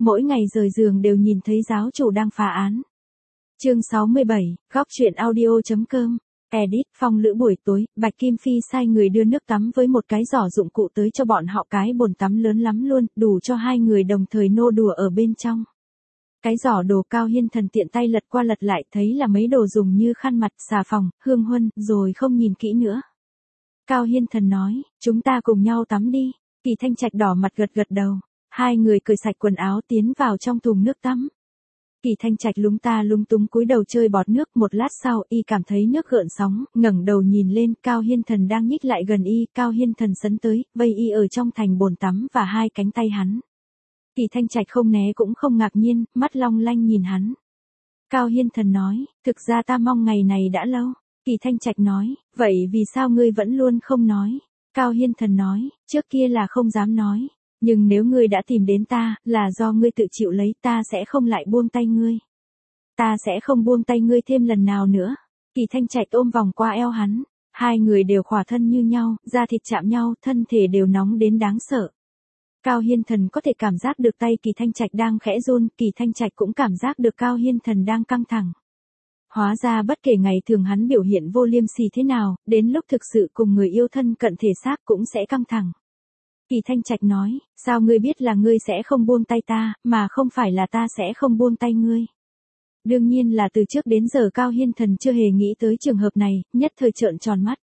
mỗi ngày rời giường đều nhìn thấy giáo chủ đang phá án. Chương 67, góc truyện audio.com. Edit, Phong Lữ buổi tối, Bạch Kim Phi sai người đưa nước tắm với một cái giỏ dụng cụ tới cho bọn họ, cái bồn tắm lớn lắm luôn, đủ cho hai người đồng thời nô đùa ở bên trong. Cái giỏ đồ Cao Hiên Thần tiện tay lật qua lật lại, thấy là mấy đồ dùng như khăn mặt, xà phòng, hương huân, rồi không nhìn kỹ nữa. Cao Hiên Thần nói, chúng ta cùng nhau tắm đi. Kỳ Thanh Trạch đỏ mặt gật gật đầu. Hai người cởi sạch quần áo tiến vào trong thùng nước tắm. Kỳ Thanh Trạch lúng ta lúng túng cúi đầu chơi bọt nước, một lát sau y cảm thấy nước gợn sóng, ngẩng đầu nhìn lên, Cao Hiên Thần đang nhích lại gần y, Cao Hiên Thần sấn tới, vây y ở trong thành bồn tắm và hai cánh tay hắn. Kỳ Thanh Trạch không né cũng không ngạc nhiên, mắt long lanh nhìn hắn. Cao Hiên Thần nói, thực ra ta mong ngày này đã lâu. Kỳ Thanh Trạch nói, vậy vì sao ngươi vẫn luôn không nói? Cao Hiên Thần nói, trước kia là không dám nói. Nhưng nếu ngươi đã tìm đến ta, là do ngươi tự chịu lấy, ta sẽ không lại buông tay ngươi. Ta sẽ không buông tay ngươi thêm lần nào nữa. Kỳ Thanh Trạch ôm vòng qua eo hắn. Hai người đều khỏa thân như nhau, da thịt chạm nhau, thân thể đều nóng đến đáng sợ. Cao Hiên Thần có thể cảm giác được tay Kỳ Thanh Trạch đang khẽ run, Kỳ Thanh Trạch cũng cảm giác được Cao Hiên Thần đang căng thẳng. Hóa ra bất kể ngày thường hắn biểu hiện vô liêm sỉ thế nào, đến lúc thực sự cùng người yêu thân cận thể xác cũng sẽ căng thẳng. Kỳ Thanh Trạch nói, sao ngươi biết là ngươi sẽ không buông tay ta, mà không phải là ta sẽ không buông tay ngươi? Đương nhiên là từ trước đến giờ Cao Hiên Thần chưa hề nghĩ tới trường hợp này, nhất thời trợn tròn mắt.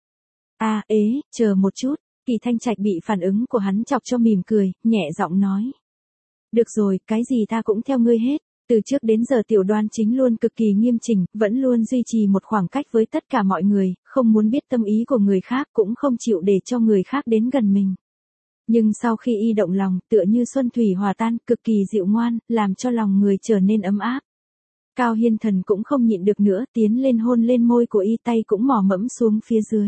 Chờ một chút. Kỳ Thanh Trạch bị phản ứng của hắn chọc cho mỉm cười, nhẹ giọng nói. Được rồi, cái gì ta cũng theo ngươi hết. Từ trước đến giờ Tiểu Đoan Chính luôn cực kỳ nghiêm chỉnh, vẫn luôn duy trì một khoảng cách với tất cả mọi người, không muốn biết tâm ý của người khác, cũng không chịu để cho người khác đến gần mình. Nhưng sau khi y động lòng, tựa như xuân thủy hòa tan, cực kỳ dịu ngoan, làm cho lòng người trở nên ấm áp. Cao Hiên Thần cũng không nhịn được nữa, tiến lên hôn lên môi của y, tay cũng mò mẫm xuống phía dưới.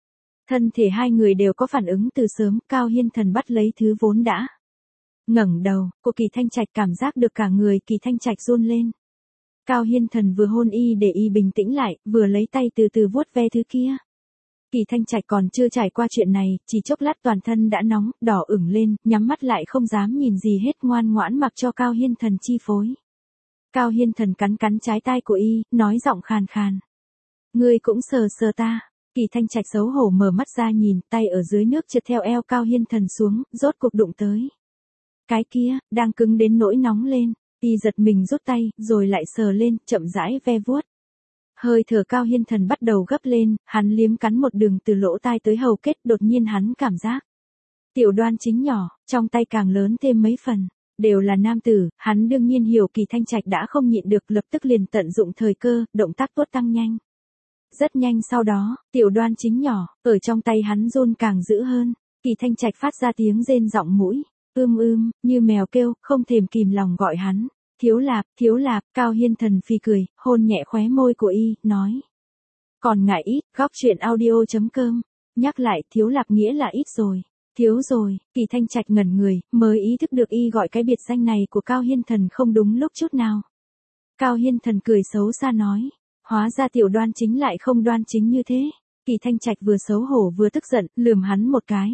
Thân thể hai người đều có phản ứng từ sớm, Cao Hiên Thần bắt lấy thứ vốn đã ngẩng đầu, của Kỳ Thanh Trạch cảm giác được cả người Kỳ Thanh Trạch run lên. Cao Hiên Thần vừa hôn y để y bình tĩnh lại, vừa lấy tay từ từ vuốt ve thứ kia. Kỳ Thanh Trạch còn chưa trải qua chuyện này, chỉ chốc lát toàn thân đã nóng, đỏ ửng lên, nhắm mắt lại không dám nhìn gì hết, ngoan ngoãn mặc cho Cao Hiên Thần chi phối. Cao Hiên Thần cắn cắn trái tai của y, nói giọng khàn khàn. Ngươi cũng sờ sờ ta. Kỳ Thanh Trạch xấu hổ mở mắt ra nhìn, tay ở dưới nước trượt theo eo Cao Hiên Thần xuống, rốt cuộc đụng tới. Cái kia, đang cứng đến nỗi nóng lên, y giật mình rút tay, rồi lại sờ lên, chậm rãi ve vuốt. Hơi thở Cao Hiên Thần bắt đầu gấp lên, hắn liếm cắn một đường từ lỗ tai tới hầu kết, đột nhiên hắn cảm giác. Tiểu Đoan Chính nhỏ, trong tay càng lớn thêm mấy phần, đều là nam tử, hắn đương nhiên hiểu Kỳ Thanh Trạch đã không nhịn được, lập tức liền tận dụng thời cơ, động tác tuốt tăng nhanh. Rất nhanh sau đó, Tiểu Đoan Chính nhỏ, ở trong tay hắn run càng dữ hơn, Kỳ Thanh Trạch phát ra tiếng rên giọng mũi, như mèo kêu, không thèm kìm lòng gọi hắn. Thiếu lạp, Cao Hiên Thần phì cười, hôn nhẹ khóe môi của y, nói. Còn ngại ít, góc truyện audio.com. Nhắc lại, thiếu lạp nghĩa là ít rồi. Thiếu rồi, Kỳ Thanh Trạch ngẩn người, mới ý thức được y gọi cái biệt danh này của Cao Hiên Thần không đúng lúc chút nào. Cao Hiên Thần cười xấu xa nói. Hóa ra Tiểu Đoan Chính lại không đoan chính như thế. Kỳ Thanh Trạch vừa xấu hổ vừa tức giận, lườm hắn một cái.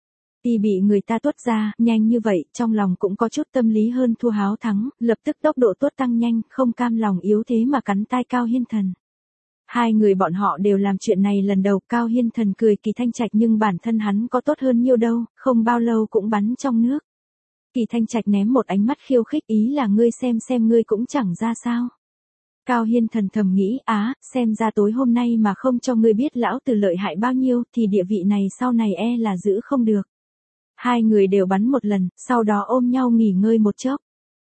Y bị người ta tuốt ra, nhanh như vậy, trong lòng cũng có chút tâm lý hơn thua háo thắng, lập tức tốc độ tuốt tăng nhanh, không cam lòng yếu thế mà cắn tai Cao Hiên Thần. Hai người bọn họ đều làm chuyện này lần đầu, Cao Hiên Thần cười Kỳ Thanh Trạch nhưng bản thân hắn có tốt hơn nhiêu đâu, không bao lâu cũng bắn trong nước. Kỳ Thanh Trạch ném một ánh mắt khiêu khích, ý là ngươi xem ngươi cũng chẳng ra sao. Cao Hiên Thần thầm nghĩ, xem ra tối hôm nay mà không cho ngươi biết lão tử lợi hại bao nhiêu, thì địa vị này sau này là giữ không được. Hai người đều bắn một lần, sau đó ôm nhau nghỉ ngơi một chốc.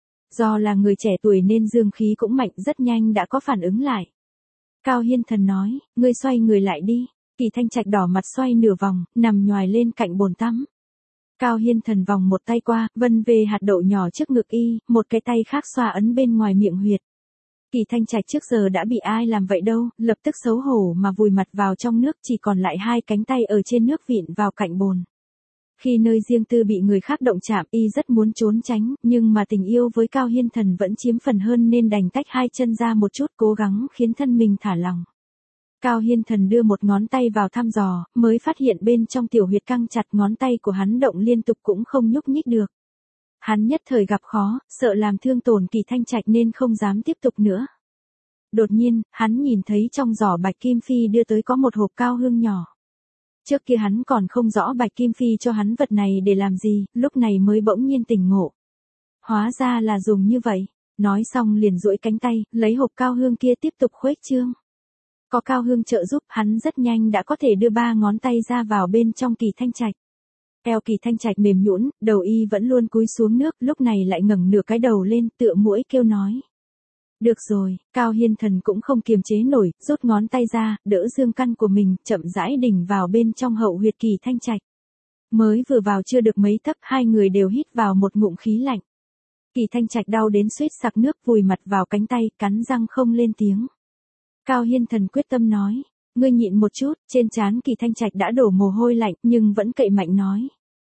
Do là người trẻ tuổi nên dương khí cũng mạnh, rất nhanh đã có phản ứng lại. Cao Hiên Thần nói, ngươi xoay người lại đi. Kỳ Thanh Trạch đỏ mặt xoay nửa vòng, nằm nhoài lên cạnh bồn tắm. Cao Hiên Thần vòng một tay qua, vân về hạt đậu nhỏ trước ngực y, một cái tay khác xoa ấn bên ngoài miệng huyệt. Kỳ Thanh Trạch trước giờ đã bị ai làm vậy đâu, lập tức xấu hổ mà vùi mặt vào trong nước, chỉ còn lại hai cánh tay ở trên nước vịn vào cạnh bồn. Khi nơi riêng tư bị người khác động chạm, y rất muốn trốn tránh, nhưng mà tình yêu với Cao Hiên Thần vẫn chiếm phần hơn nên đành tách hai chân ra một chút, cố gắng khiến thân mình thả lỏng. Cao Hiên Thần đưa một ngón tay vào thăm dò, mới phát hiện bên trong tiểu huyệt căng chặt, ngón tay của hắn động liên tục cũng không nhúc nhích được. Hắn nhất thời gặp khó, sợ làm thương tổn Kỳ Thanh Trạch nên không dám tiếp tục nữa. Đột nhiên, hắn nhìn thấy trong giỏ Bạch Kim Phi đưa tới có một hộp cao hương nhỏ. Trước kia hắn còn không rõ Bạch Kim Phi cho hắn vật này để làm gì, lúc này mới bỗng nhiên tỉnh ngộ. Hóa ra là dùng như vậy. Nói xong liền duỗi cánh tay, lấy hộp cao hương kia tiếp tục khuếch trương. Có cao hương trợ giúp, hắn rất nhanh đã có thể đưa 3 ngón tay ra vào bên trong Kỳ Thanh Trạch. Eo Kỳ Thanh Trạch mềm nhũn, đầu y vẫn luôn cúi xuống nước, lúc này lại ngẩng nửa cái đầu lên, tựa muỗi kêu nói. Được rồi, Cao Hiên Thần cũng không kiềm chế nổi, rút ngón tay ra, đỡ dương căn của mình, chậm rãi đỉnh vào bên trong hậu huyệt Kỳ Thanh Trạch. Mới vừa vào chưa được mấy tấc, hai người đều hít vào một ngụm khí lạnh. Kỳ Thanh Trạch đau đến suýt sặc nước, vùi mặt vào cánh tay, cắn răng không lên tiếng. Cao Hiên Thần quyết tâm nói, ngươi nhịn một chút, trên trán Kỳ Thanh Trạch đã đổ mồ hôi lạnh, nhưng vẫn cậy mạnh nói.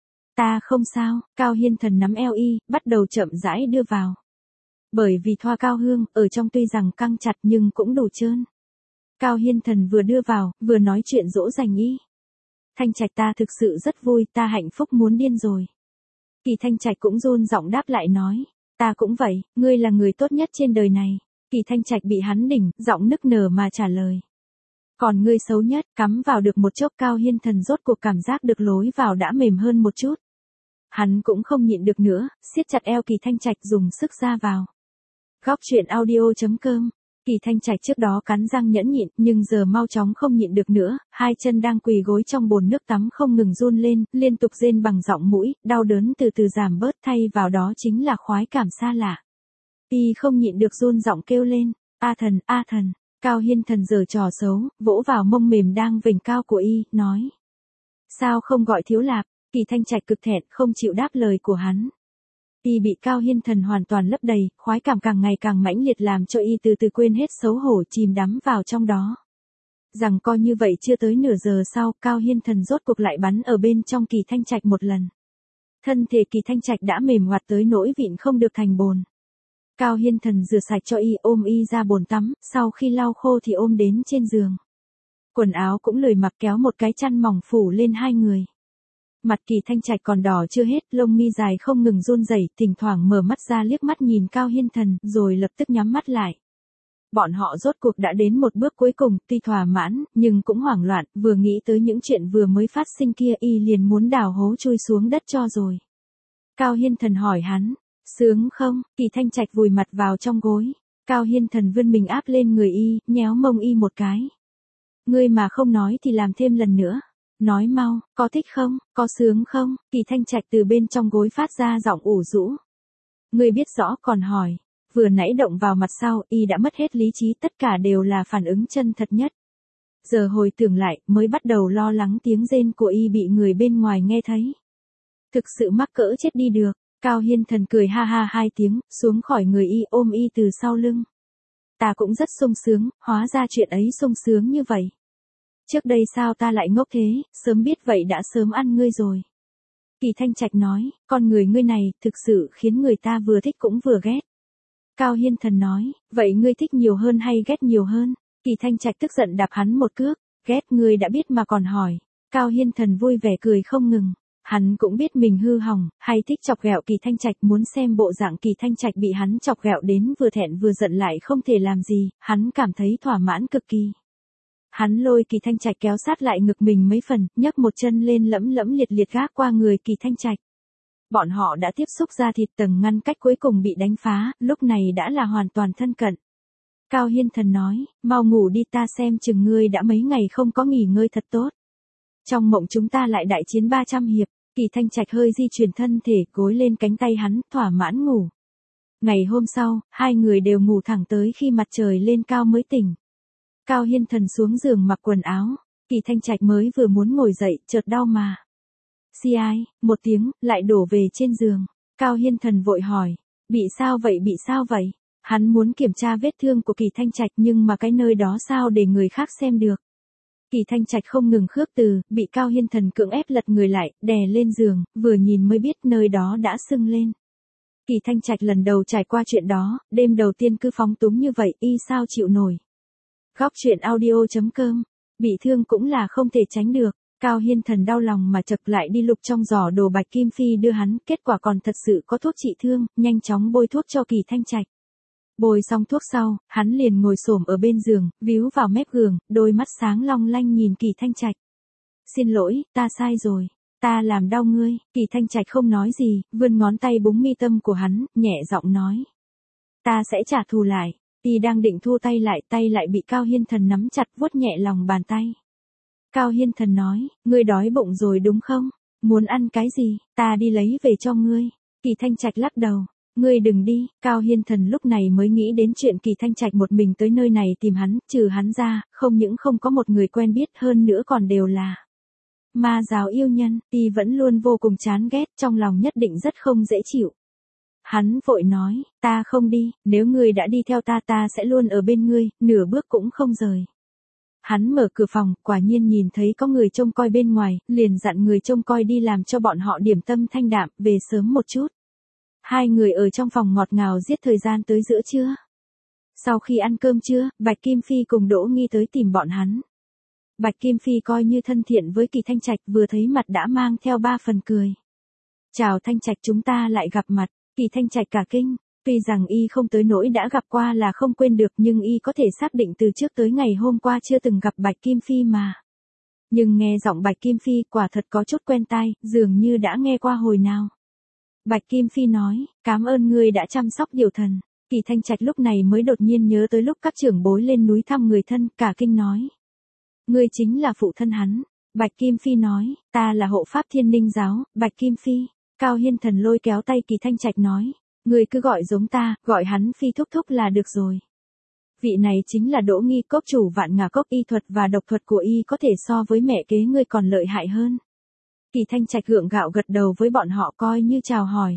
Ta không sao. Cao Hiên Thần nắm eo y, bắt đầu chậm rãi đưa vào. Bởi vì thoa cao hương, ở trong tuy rằng căng chặt nhưng cũng đủ trơn. Cao Hiên Thần vừa đưa vào, vừa nói chuyện dỗ dành y. Thanh Trạch ta thực sự rất vui, ta hạnh phúc muốn điên rồi. Kỳ Thanh Trạch cũng run giọng đáp lại nói, ta cũng vậy, ngươi là người tốt nhất trên đời này. Kỳ Thanh Trạch bị hắn đỉnh, giọng nức nở mà trả lời. Còn ngươi xấu nhất, cắm vào được một chốc. Cao Hiên Thần rốt cuộc cảm giác được lối vào đã mềm hơn một chút. Hắn cũng không nhịn được nữa, siết chặt eo Kỳ Thanh Trạch dùng sức ra vào. Góc truyện audio.com. Kỳ Thanh Trạch trước đó cắn răng nhẫn nhịn, nhưng giờ mau chóng không nhịn được nữa, hai chân đang quỳ gối trong bồn nước tắm không ngừng run lên, liên tục rên bằng giọng mũi, đau đớn từ từ giảm bớt, thay vào đó chính là khoái cảm xa lạ. Y không nhịn được run giọng kêu lên, a thần, a thần. Cao Hiên Thần giở trò xấu, vỗ vào mông mềm đang vểnh cao của y, nói. Sao không gọi Thiếu Lạp? Kỳ Thanh Trạch cực thẹn, không chịu đáp lời của hắn. Y bị Cao Hiên Thần hoàn toàn lấp đầy, khoái cảm càng ngày càng mãnh liệt làm cho y từ từ quên hết xấu hổ, chìm đắm vào trong đó. Rằng coi như vậy chưa tới nửa giờ sau, Cao Hiên Thần rốt cuộc lại bắn ở bên trong Kỳ Thanh Trạch một lần. Thân thể Kỳ Thanh Trạch đã mềm ngoặt tới nỗi vịn không được thành bồn. Cao Hiên Thần rửa sạch cho y, ôm y ra bồn tắm, sau khi lau khô thì ôm đến trên giường. Quần áo cũng lười mặc, kéo một cái chăn mỏng phủ lên hai người. Mặt Kỳ Thanh Trạch còn đỏ chưa hết, lông mi dài không ngừng run rẩy, thỉnh thoảng mở mắt ra liếc mắt nhìn Cao Hiên Thần, rồi lập tức nhắm mắt lại. Bọn họ rốt cuộc đã đến một bước cuối cùng, tuy thỏa mãn, nhưng cũng hoảng loạn, vừa nghĩ tới những chuyện vừa mới phát sinh kia y liền muốn đào hố chui xuống đất cho rồi. Cao Hiên Thần hỏi hắn, sướng không? Kỳ Thanh Trạch vùi mặt vào trong gối. Cao Hiên Thần vươn mình áp lên người y, nhéo mông y một cái. Ngươi mà không nói thì làm thêm lần nữa. Nói mau, có thích không, có sướng không? Kỳ Thanh Trạch từ bên trong gối phát ra giọng ủ rũ. Ngươi biết rõ còn hỏi. Vừa nãy động vào mặt sau, y đã mất hết lý trí, tất cả đều là phản ứng chân thật nhất. Giờ hồi tưởng lại, mới bắt đầu lo lắng tiếng rên của y bị người bên ngoài nghe thấy. Thực sự mắc cỡ chết đi được. Cao Hiên Thần cười ha ha hai tiếng, xuống khỏi người y, ôm y từ sau lưng. Ta cũng rất sung sướng, hóa ra chuyện ấy sung sướng như vậy. Trước đây sao ta lại ngốc thế, sớm biết vậy đã sớm ăn ngươi rồi. Kỳ Thanh Trạch nói, con người ngươi này, thực sự khiến người ta vừa thích cũng vừa ghét. Cao Hiên Thần nói, vậy ngươi thích nhiều hơn hay ghét nhiều hơn? Kỳ Thanh Trạch tức giận đạp hắn một cước, ghét ngươi đã biết mà còn hỏi. Cao Hiên Thần vui vẻ cười không ngừng. Hắn cũng biết mình hư hỏng, hay thích chọc ghẹo Kỳ Thanh Trạch, muốn xem bộ dạng Kỳ Thanh Trạch bị hắn chọc ghẹo đến vừa thẹn vừa giận lại không thể làm gì, hắn cảm thấy thỏa mãn cực kỳ. Hắn lôi Kỳ Thanh Trạch kéo sát lại ngực mình mấy phần, nhấc một chân lên lẫm lẫm liệt liệt gác qua người Kỳ Thanh Trạch. Bọn họ đã tiếp xúc da thịt, tầng ngăn cách cuối cùng bị đánh phá, lúc này đã là hoàn toàn thân cận. Cao Hiên Thần nói, mau ngủ đi, ta xem chừng ngươi đã mấy ngày không có nghỉ ngơi thật tốt. Trong mộng chúng ta lại đại chiến 300 hiệp, Kỳ Thanh Trạch hơi di chuyển thân thể, gối lên cánh tay hắn, thỏa mãn ngủ. Ngày hôm sau, hai người đều ngủ thẳng tới khi mặt trời lên cao mới tỉnh. Cao Hiên Thần xuống giường mặc quần áo, Kỳ Thanh Trạch mới vừa muốn ngồi dậy, chợt đau mà. Xì ai, một tiếng, lại đổ về trên giường. Cao Hiên Thần vội hỏi, bị sao vậy, bị sao vậy? Hắn muốn kiểm tra vết thương của Kỳ Thanh Trạch nhưng mà cái nơi đó sao để người khác xem được. Kỳ Thanh Trạch không ngừng khước từ, bị Cao Hiên Thần cưỡng ép lật người lại, đè lên giường, vừa nhìn mới biết nơi đó đã sưng lên. Kỳ Thanh Trạch lần đầu trải qua chuyện đó, đêm đầu tiên cứ phóng túng như vậy, y sao chịu nổi. Góc truyện audio.com, bị thương cũng là không thể tránh được. Cao Hiên Thần đau lòng mà chật lại đi lục trong giỏ đồ Bạch Kim Phi đưa hắn, kết quả còn thật sự có thuốc trị thương, nhanh chóng bôi thuốc cho Kỳ Thanh Trạch. Bôi xong thuốc sau, hắn liền ngồi xổm ở bên giường, víu vào mép giường, đôi mắt sáng long lanh nhìn Kỳ Thanh Trạch. Xin lỗi, ta sai rồi. Ta làm đau ngươi. Kỳ Thanh Trạch không nói gì, vươn ngón tay búng mi tâm của hắn, nhẹ giọng nói. Ta sẽ trả thù lại. Y đang định thu tay lại bị Cao Hiên Thần nắm chặt vuốt nhẹ lòng bàn tay. Cao Hiên Thần nói, ngươi đói bụng rồi đúng không? Muốn ăn cái gì, ta đi lấy về cho ngươi. Kỳ Thanh Trạch lắc đầu. Ngươi đừng đi. Cao Hiên Thần lúc này mới nghĩ đến chuyện Kỳ Thanh Trạch một mình tới nơi này tìm hắn, trừ hắn ra, không những không có một người quen biết hơn nữa còn đều là ma giáo yêu nhân. Y vẫn luôn vô cùng chán ghét, trong lòng nhất định rất không dễ chịu. Hắn vội nói, ta không đi, nếu ngươi đã đi theo ta ta sẽ luôn ở bên ngươi, nửa bước cũng không rời. Hắn mở cửa phòng, quả nhiên nhìn thấy có người trông coi bên ngoài, liền dặn người trông coi đi làm cho bọn họ điểm tâm thanh đạm, về sớm một chút. Hai người ở trong phòng ngọt ngào giết thời gian tới giữa trưa. Sau khi ăn cơm trưa, Bạch Kim Phi cùng Đỗ Nghi tới tìm bọn hắn. Bạch Kim Phi coi như thân thiện với Kỳ Thanh Trạch, vừa thấy mặt đã mang theo 3 phần cười. Chào Thanh Trạch, chúng ta lại gặp mặt. Kỳ Thanh Trạch cả kinh, tuy rằng y không tới nỗi đã gặp qua là không quên được, nhưng y có thể xác định từ trước tới ngày hôm qua chưa từng gặp Bạch Kim Phi mà. Nhưng nghe giọng Bạch Kim Phi quả thật có chút quen tai, dường như đã nghe qua hồi nào. Bạch Kim Phi nói, cảm ơn ngươi đã chăm sóc Điều Thần. Kỳ Thanh Trạch lúc này mới đột nhiên nhớ tới lúc các trưởng bối lên núi thăm người thân, cả kinh nói. Ngươi chính là phụ thân hắn. Bạch Kim Phi nói, ta là hộ pháp Thiên Ninh giáo, Bạch Kim Phi. Cao Hiên Thần lôi kéo tay Kỳ Thanh Trạch nói, ngươi cứ gọi giống ta, gọi hắn Phi thúc thúc là được rồi. Vị này chính là Đỗ Nghi, cốc chủ Vạn Ngà Cốc, y thuật và độc thuật của y có thể so với mẹ kế ngươi còn lợi hại hơn. Kỳ Thanh Trạch gượng gạo gật đầu với bọn họ coi như chào hỏi.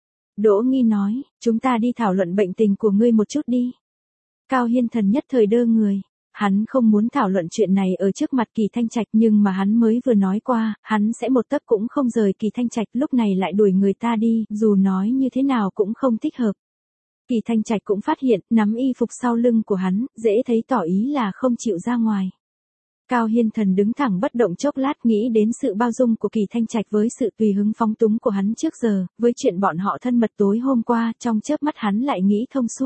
Đỗ Nghi nói, chúng ta đi thảo luận bệnh tình của ngươi một chút đi. Cao Hiên Thần nhất thời đơ người. Hắn không muốn thảo luận chuyện này ở trước mặt Kỳ Thanh Trạch, nhưng mà hắn mới vừa nói qua, hắn sẽ một tấc cũng không rời Kỳ Thanh Trạch, lúc này lại đuổi người ta đi, dù nói như thế nào cũng không thích hợp. Kỳ Thanh Trạch cũng phát hiện, nắm y phục sau lưng của hắn, dễ thấy tỏ ý là không chịu ra ngoài. Cao Hiên Thần đứng thẳng bất động chốc lát, nghĩ đến sự bao dung của Kỳ Thanh Trạch với sự tùy hứng phóng túng của hắn trước giờ, với chuyện bọn họ thân mật tối hôm qua, trong chớp mắt hắn lại nghĩ thông suốt.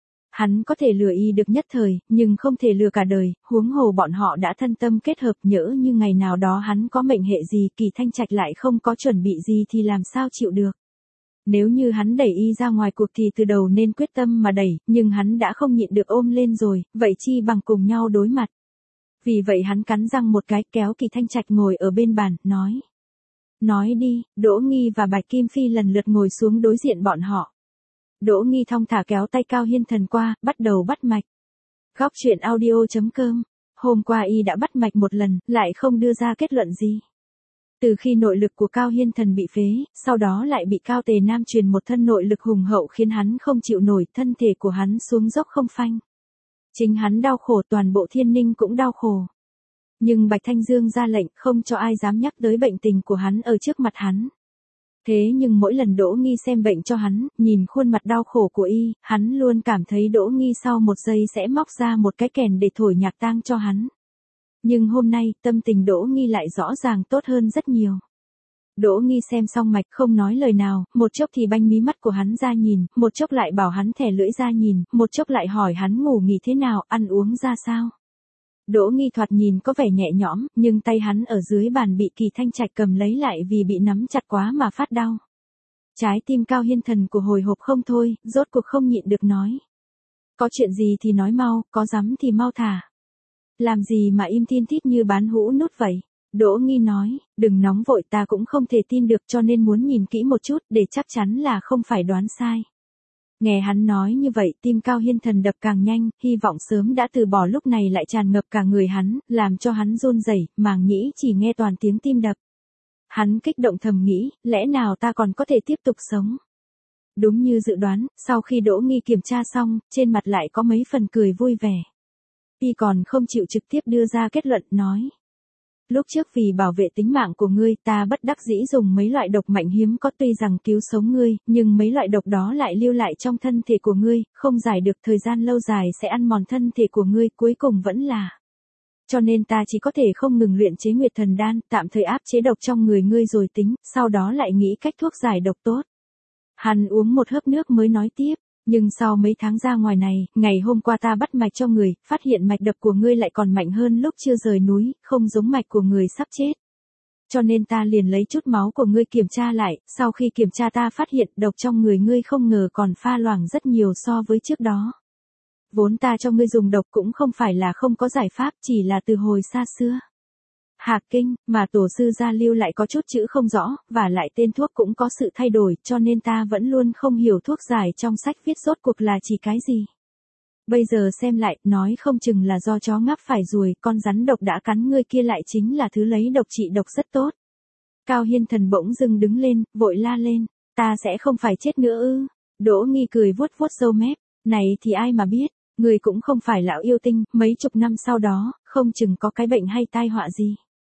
Hắn có thể lừa y được nhất thời, nhưng không thể lừa cả đời, huống hồ bọn họ đã thân tâm kết hợp, nhỡ như ngày nào đó hắn có mệnh hệ gì, Kỳ Thanh Trạch lại không có chuẩn bị gì thì làm sao chịu được. Nếu như hắn đẩy y ra ngoài cuộc thì từ đầu nên quyết tâm mà đẩy, nhưng hắn đã không nhịn được ôm lên rồi, vậy chi bằng cùng nhau đối mặt. Vì vậy hắn cắn răng một cái, kéo Kỳ Thanh Trạch ngồi ở bên bàn, nói. Nói đi. Đỗ Nghi và Bạch Kim Phi lần lượt ngồi xuống đối diện bọn họ. Đỗ Nghi thong thả kéo tay Cao Hiên Thần qua, bắt đầu bắt mạch. Góc truyện audio.com. Hôm qua y đã bắt mạch một lần, lại không đưa ra kết luận gì. Từ khi nội lực của Cao Hiên Thần bị phế, sau đó lại bị Cao Tề Nam truyền một thân nội lực hùng hậu khiến hắn không chịu nổi, thân thể của hắn xuống dốc không phanh. Chính hắn đau khổ, toàn bộ Thiên Ninh cũng đau khổ. Nhưng Bạch Thanh Dương ra lệnh không cho ai dám nhắc tới bệnh tình của hắn ở trước mặt hắn. Thế nhưng mỗi lần Đỗ Nghi xem bệnh cho hắn, nhìn khuôn mặt đau khổ của y, hắn luôn cảm thấy Đỗ Nghi sau một giây sẽ móc ra một cái kèn để thổi nhạc tang cho hắn. Nhưng hôm nay, tâm tình Đỗ Nghi lại rõ ràng tốt hơn rất nhiều. Đỗ Nghi xem xong mạch không nói lời nào, một chốc thì banh mí mắt của hắn ra nhìn, một chốc lại bảo hắn thẻ lưỡi ra nhìn, một chốc lại hỏi hắn ngủ nghỉ thế nào, ăn uống ra sao. Đỗ Nghi thoạt nhìn có vẻ nhẹ nhõm, nhưng tay hắn ở dưới bàn bị Kỳ Thanh Trạch cầm lấy lại vì bị nắm chặt quá mà phát đau. Trái tim Cao Hiên Thần của hồi hộp không thôi, rốt cuộc không nhịn được nói. Có chuyện gì thì nói mau, có dám thì mau thả. Làm gì mà im tin tít như bán hũ nút vậy? Đỗ Nghi nói, đừng nóng vội, ta cũng không thể tin được cho nên muốn nhìn kỹ một chút để chắc chắn là không phải đoán sai. Nghe hắn nói như vậy, tim Cao Hiên Thần đập càng nhanh, hy vọng sớm đã từ bỏ lúc này lại tràn ngập cả người hắn, làm cho hắn run rẩy, màng nhĩ chỉ nghe toàn tiếng tim đập. Hắn kích động thầm nghĩ, lẽ nào ta còn có thể tiếp tục sống? Đúng như dự đoán, sau khi Đỗ Nghi kiểm tra xong, trên mặt lại có mấy phần cười vui vẻ. Y còn không chịu trực tiếp đưa ra kết luận, nói. Lúc trước vì bảo vệ tính mạng của ngươi, ta bất đắc dĩ dùng mấy loại độc mạnh hiếm có, tuy rằng cứu sống ngươi, nhưng mấy loại độc đó lại lưu lại trong thân thể của ngươi, không giải được, thời gian lâu dài sẽ ăn mòn thân thể của ngươi, cuối cùng vẫn là Cho nên ta chỉ có thể không ngừng luyện chế Nguyệt Thần Đan, tạm thời áp chế độc trong người ngươi rồi tính, sau đó lại nghĩ cách thuốc giải độc tốt. Hắn uống một hớp nước mới nói tiếp, nhưng sau mấy tháng ra ngoài này, ngày hôm qua ta bắt mạch cho người, phát hiện mạch đập của ngươi lại còn mạnh hơn lúc chưa rời núi, không giống mạch của người sắp chết. Cho nên ta liền lấy chút máu của ngươi kiểm tra lại, sau khi kiểm tra ta phát hiện độc trong người ngươi không ngờ còn pha loãng rất nhiều so với trước đó. Vốn ta cho ngươi dùng độc cũng không phải là không có giải pháp, chỉ là từ hồi xa xưa. Hạc kinh, mà tổ sư gia lưu lại có chút chữ không rõ, và lại tên thuốc cũng có sự thay đổi, cho nên ta vẫn luôn không hiểu thuốc giải trong sách viết rốt cuộc là chỉ cái gì. Bây giờ xem lại, nói không chừng là do chó ngáp phải ruồi, con rắn độc đã cắn ngươi kia lại chính là thứ lấy độc trị độc rất tốt. Cao Hiên Thần bỗng dưng đứng lên, vội la lên, ta sẽ không phải chết nữa ư? Đỗ Nghi cười vuốt vuốt râu mép, này thì ai mà biết, ngươi cũng không phải lão yêu tinh, mấy chục năm sau đó, không chừng có cái bệnh hay tai họa gì.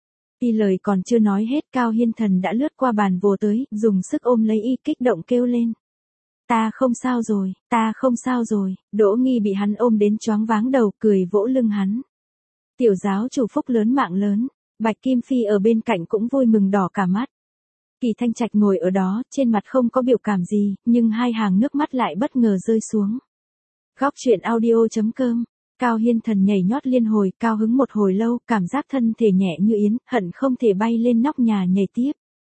Y lời còn chưa nói hết, Cao Hiên Thần đã lướt qua bàn vồ tới, dùng sức ôm lấy y, kích động kêu lên. Ta không sao rồi, ta không sao rồi. Đỗ Nghi bị hắn ôm đến choáng váng đầu, cười vỗ lưng hắn. Tiểu giáo chủ phúc lớn mạng lớn, Bạch Kim Phi ở bên cạnh cũng vui mừng đỏ cả mắt. Kỳ Thanh Trạch ngồi ở đó, trên mặt không có biểu cảm gì, nhưng hai hàng nước mắt lại bất ngờ rơi xuống. Góc truyện audio.com. Cao Hiên Thần nhảy nhót liên hồi, cao hứng một hồi lâu, cảm giác thân thể nhẹ như yến, hận không thể bay lên nóc nhà nhảy tiếp.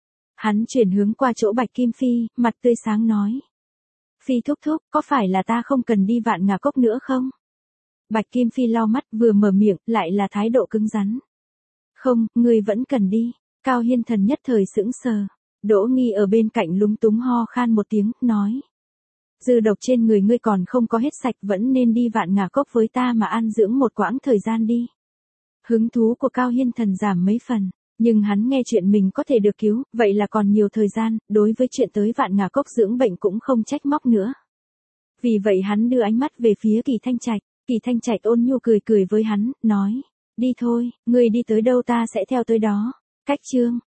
Hắn chuyển hướng qua chỗ Bạch Kim Phi, mặt tươi sáng nói. Phi thúc thúc, có phải là ta không cần đi Vạn Ngà Cốc nữa không? Bạch Kim Phi lau mắt, vừa mở miệng, lại là thái độ cứng rắn. Không, ngươi vẫn cần đi. Cao Hiên Thần nhất thời sững sờ. Đỗ Nghi ở bên cạnh lúng túng ho khan một tiếng, nói. Dư độc trên người ngươi còn không có hết sạch, vẫn nên đi Vạn Ngà Cốc với ta mà an dưỡng một quãng thời gian đi. Hứng thú của Cao Hiên Thần giảm mấy phần, nhưng hắn nghe chuyện mình có thể được cứu, vậy là còn nhiều thời gian, đối với chuyện tới Vạn Ngà Cốc dưỡng bệnh cũng không trách móc nữa. Vì vậy hắn đưa ánh mắt về phía Kỳ Thanh Trạch, Kỳ Thanh Trạch ôn nhu cười cười với hắn, nói, đi thôi, ngươi đi tới đâu ta sẽ theo tới đó. Cách chương